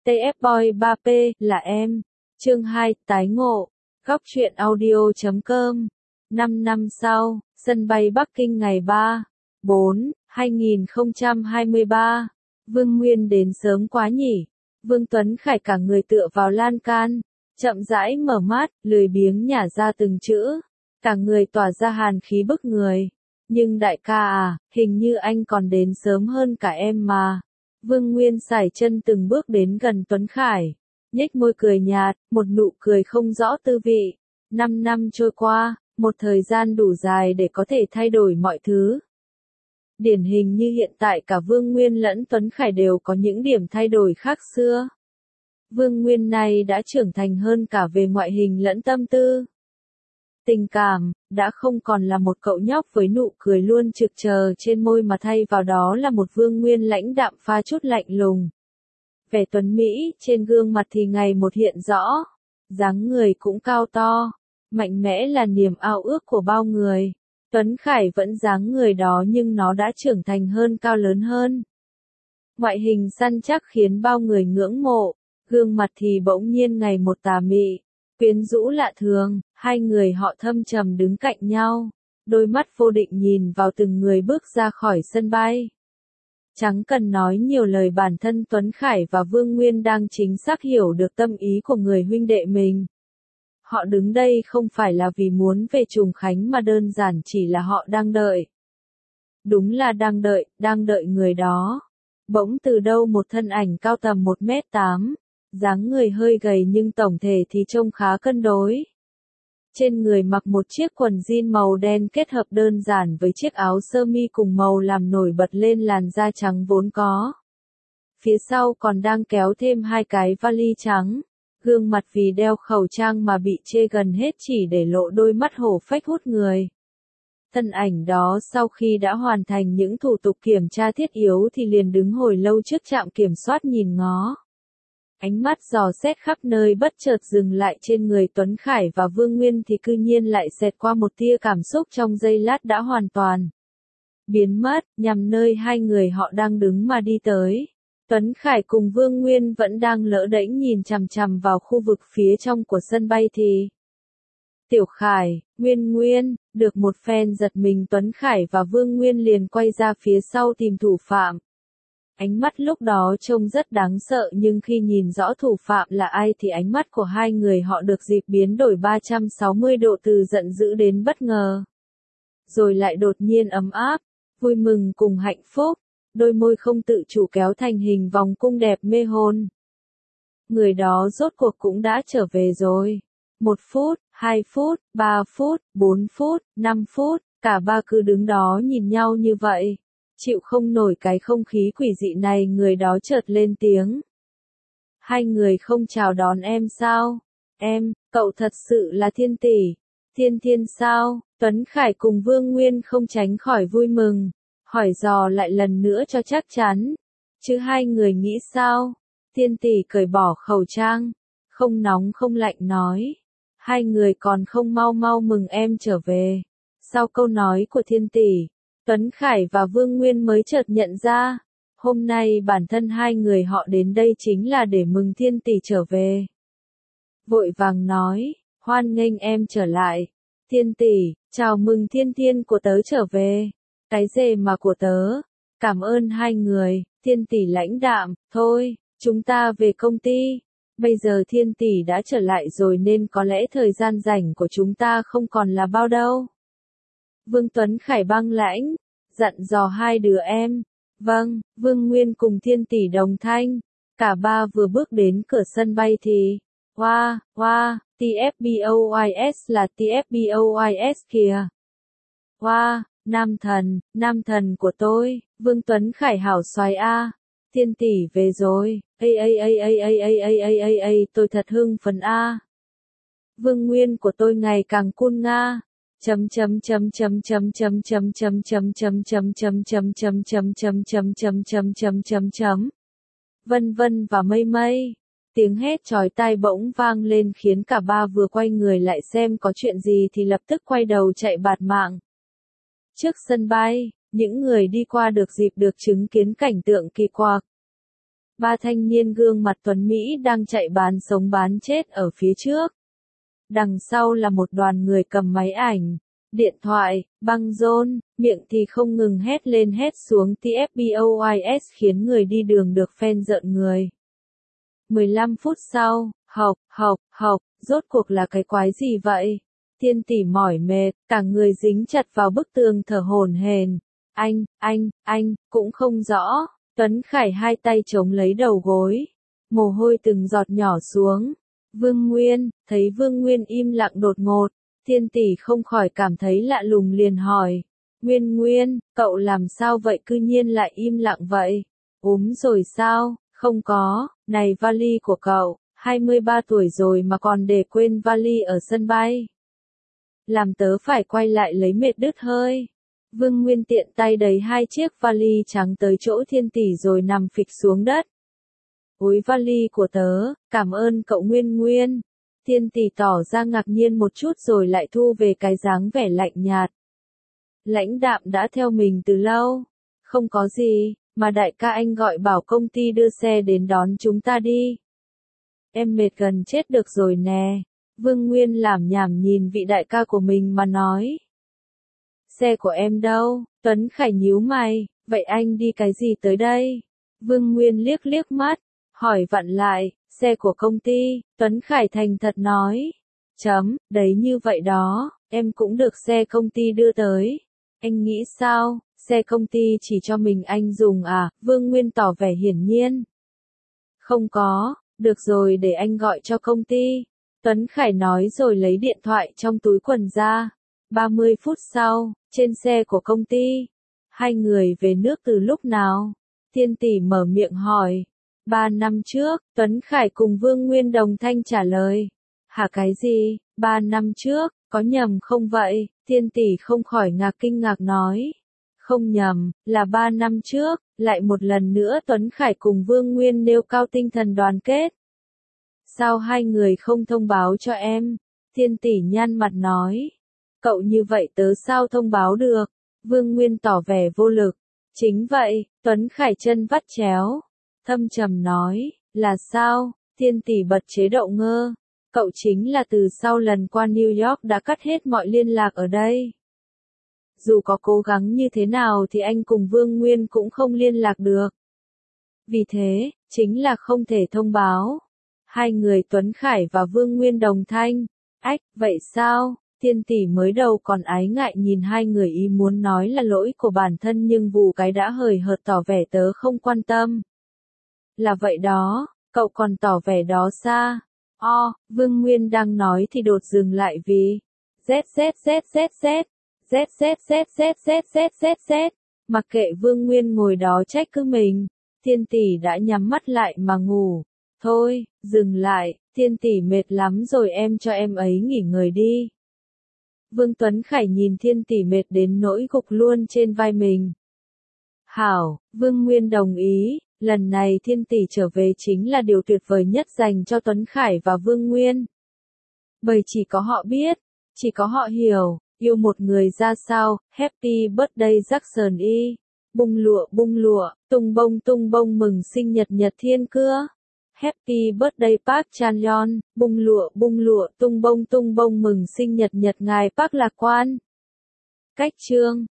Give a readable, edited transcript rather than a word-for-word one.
TF Boy 3P là em. Chương 2 tái ngộ. Góc truyện audio.com. 5 năm sau, sân bay Bắc Kinh ngày 3/4/2023. Vương Nguyên đến sớm quá nhỉ. Vương Tuấn Khải cả người tựa vào lan can, chậm rãi mở mắt, lười biếng nhả ra từng chữ. Cả người tỏa ra hàn khí bức người. Nhưng đại ca à, hình như anh còn đến sớm hơn cả em mà. Vương Nguyên sải chân từng bước đến gần Tuấn Khải, nhếch môi cười nhạt, một nụ cười không rõ tư vị. 5 năm trôi qua, một thời gian đủ dài để có thể thay đổi mọi thứ. Điển hình như hiện tại cả Vương Nguyên lẫn Tuấn Khải đều có những điểm thay đổi khác xưa. Vương Nguyên này đã trưởng thành hơn cả về ngoại hình lẫn tâm tư. Tình cảm, đã không còn là một cậu nhóc với nụ cười luôn trực chờ trên môi mà thay vào đó là một Vương Nguyên lãnh đạm pha chút lạnh lùng. Vẻ tuấn Mỹ trên gương mặt thì ngày một hiện rõ, dáng người cũng cao to, mạnh mẽ là niềm ao ước của bao người. Tuấn Khải vẫn dáng người đó nhưng nó đã trưởng thành hơn, cao lớn hơn. Ngoại hình săn chắc khiến bao người ngưỡng mộ, gương mặt thì bỗng nhiên ngày một tà mị, quyến rũ lạ thường. Hai người họ thâm trầm đứng cạnh nhau, đôi mắt vô định nhìn vào từng người bước ra khỏi sân bay. Chẳng cần nói nhiều lời, bản thân Tuấn Khải và Vương Nguyên đang chính xác hiểu được tâm ý của người huynh đệ mình. Họ đứng đây không phải là vì muốn về Trùng Khánh mà đơn giản chỉ là họ đang đợi. Đúng là đang đợi người đó. Bỗng từ đâu một thân ảnh cao tầm 1m8, dáng người hơi gầy nhưng tổng thể thì trông khá cân đối. Trên người mặc một chiếc quần jean màu đen kết hợp đơn giản với chiếc áo sơ mi cùng màu làm nổi bật lên làn da trắng vốn có. Phía sau còn đang kéo thêm hai cái vali trắng, gương mặt vì đeo khẩu trang mà bị chê gần hết chỉ để lộ đôi mắt hổ phách hút người. Thân ảnh đó sau khi đã hoàn thành những thủ tục kiểm tra thiết yếu thì liền đứng hồi lâu trước trạm kiểm soát nhìn ngó. Ánh mắt dò xét khắp nơi bất chợt dừng lại trên người Tuấn Khải và Vương Nguyên thì cư nhiên lại xẹt qua một tia cảm xúc trong giây lát đã hoàn toàn biến mất, nhằm nơi hai người họ đang đứng mà đi tới. Tuấn Khải cùng Vương Nguyên vẫn đang lỡ đễnh nhìn chằm chằm vào khu vực phía trong của sân bay thì Tiểu Khải, Nguyên, được một phen giật mình Tuấn Khải và Vương Nguyên liền quay ra phía sau tìm thủ phạm. Ánh mắt lúc đó trông rất đáng sợ nhưng khi nhìn rõ thủ phạm là ai thì ánh mắt của hai người họ được dịp biến đổi 360 độ từ giận dữ đến bất ngờ. Rồi lại đột nhiên ấm áp, vui mừng cùng hạnh phúc, đôi môi không tự chủ kéo thành hình vòng cung đẹp mê hồn. Người đó rốt cuộc cũng đã trở về rồi. 1 phút, 2 phút, 3 phút, 4 phút, 5 phút, cả ba cứ đứng đó nhìn nhau như vậy. Chịu không nổi cái không khí quỷ dị này, người đó chợt lên tiếng. Hai người không chào đón em sao? Em, cậu thật sự là Thiên tỷ. Thiên sao? Tuấn Khải cùng Vương Nguyên không tránh khỏi vui mừng, hỏi dò lại lần nữa cho chắc chắn. Chứ hai người nghĩ sao? Thiên tỷ cởi bỏ khẩu trang, không nóng không lạnh nói. Hai người còn không mau mừng em trở về. Sau câu nói của Thiên tỷ, Tuấn Khải và Vương Nguyên mới chợt nhận ra, hôm nay bản thân hai người họ đến đây chính là để mừng Thiên tỷ trở về. Vội vàng nói, hoan nghênh em trở lại. Thiên tỷ, chào mừng thiên của tớ trở về. Cái gì mà của tớ? Cảm ơn hai người. Thiên tỷ lãnh đạm, thôi, chúng ta về công ty. Bây giờ Thiên tỷ đã trở lại rồi nên có lẽ thời gian rảnh của chúng ta không còn là bao đâu. Vương Tuấn Khải băng lãnh, dặn dò hai đứa em. Vâng, Vương Nguyên cùng Thiên tỷ đồng thanh. Cả ba vừa bước đến cửa sân bay thì, wow, TFBOYS là TFBOYS kìa. Wow, nam thần của tôi, Vương Tuấn Khải hảo xoái a. Thiên tỷ về rồi, tôi thật hưng phấn a. Vương Nguyên của tôi ngày càng cool nga. Vân vân và mây. Tiếng hét chói tai bỗng vang lên khiến cả ba vừa quay người lại xem có chuyện gì thì lập tức quay đầu chạy bạt mạng. Trước sân bay, những người đi qua được dịp được chứng kiến cảnh tượng kỳ quặc. Ba thanh niên gương mặt tuấn Mỹ đang chạy bán sống bán chết ở phía trước. Đằng sau là một đoàn người cầm máy ảnh, điện thoại, băng rôn, miệng thì không ngừng hét lên hét xuống TFBOYS khiến người đi đường được phen rợn người. 15 phút sau, học, rốt cuộc là cái quái gì vậy? Thiên tỷ mỏi mệt, cả người dính chặt vào bức tường thở hổn hển. Anh, cũng không rõ. Tuấn Khải hai tay chống lấy đầu gối. Mồ hôi từng giọt nhỏ xuống. Vương Nguyên, thấy Vương Nguyên im lặng đột ngột. Thiên tỷ không khỏi cảm thấy lạ lùng liền hỏi. Nguyên, cậu làm sao vậy cư nhiên lại im lặng vậy? Rồi sao? Không có, này vali của cậu, 23 tuổi rồi mà còn để quên vali ở sân bay. Làm tớ phải quay lại lấy mệt đứt hơi. Vương Nguyên tiện tay đẩy hai chiếc vali trắng tới chỗ thiên tỷ rồi nằm phịch xuống đất. Ôi vali của tớ, cảm ơn cậu Nguyên. Thiên tỷ tỏ ra ngạc nhiên một chút rồi lại thu về cái dáng vẻ lạnh nhạt. Lãnh đạm đã theo mình từ lâu. Không có gì, mà đại ca anh gọi bảo công ty đưa xe đến đón chúng ta đi. Em mệt gần chết được rồi nè. Vương Nguyên làm nhảm nhìn vị đại ca của mình mà nói. Xe của em đâu? Tuấn Khải nhíu mày, vậy anh đi cái gì tới đây? Vương Nguyên liếc mắt, hỏi vặn lại, xe của công ty, Tuấn Khải thành thật nói. Đấy như vậy đó, em cũng được xe công ty đưa tới. Anh nghĩ sao, xe công ty chỉ cho mình anh dùng à? Vương Nguyên tỏ vẻ hiển nhiên. Không có, được rồi để anh gọi cho công ty. Tuấn Khải nói rồi lấy điện thoại trong túi quần ra. 30 phút sau, trên xe của công ty. Hai người về nước từ lúc nào? Thiên tỷ mở miệng hỏi. 3 năm trước, Tuấn Khải cùng Vương Nguyên đồng thanh trả lời. Hả cái gì? 3 năm trước, có nhầm không vậy? Thiên tỷ không khỏi kinh ngạc nói. Không nhầm, là 3 năm trước, lại một lần nữa Tuấn Khải cùng Vương Nguyên nêu cao tinh thần đoàn kết. Sao hai người không thông báo cho em? Thiên tỷ nhăn mặt nói. Cậu như vậy tớ sao thông báo được? Vương Nguyên tỏ vẻ vô lực. Chính vậy, Tuấn Khải chân vắt chéo. Thâm trầm nói, là sao? Thiên tỷ bật chế độ ngơ. Cậu chính là từ sau lần qua New York đã cắt hết mọi liên lạc ở đây. Dù có cố gắng như thế nào thì anh cùng Vương Nguyên cũng không liên lạc được. Vì thế, chính là không thể thông báo. Hai người Tuấn Khải và Vương Nguyên đồng thanh. Vậy sao? Thiên tỷ mới đầu còn ái ngại nhìn hai người ý muốn nói là lỗi của bản thân nhưng vù cái đã hời hợt tỏ vẻ tớ không quan tâm. Là vậy đó, cậu còn tỏ vẻ đó xa. Vương Nguyên đang nói thì đột dừng lại vì Z. Mặc kệ Vương Nguyên ngồi đó trách cứ mình, Thiên tỷ đã nhắm mắt lại mà ngủ. Thôi, dừng lại, Thiên tỷ mệt lắm rồi em cho em ấy nghỉ ngơi đi. Vương Tuấn Khải nhìn Thiên tỷ mệt đến nỗi gục luôn trên vai mình. Hảo, Vương Nguyên đồng ý, lần này Thiên tỷ trở về chính là điều tuyệt vời nhất dành cho Tuấn Khải và Vương Nguyên. Bởi chỉ có họ biết, chỉ có họ hiểu, yêu một người ra sao. Happy birthday Jackson Y. Bung lụa, tung bông mừng sinh nhật Thiên Cưa. Happy birthday Park Chan Yeon. Bung lụa, tung bông mừng sinh nhật ngài Park Lạc Quan. Cách chương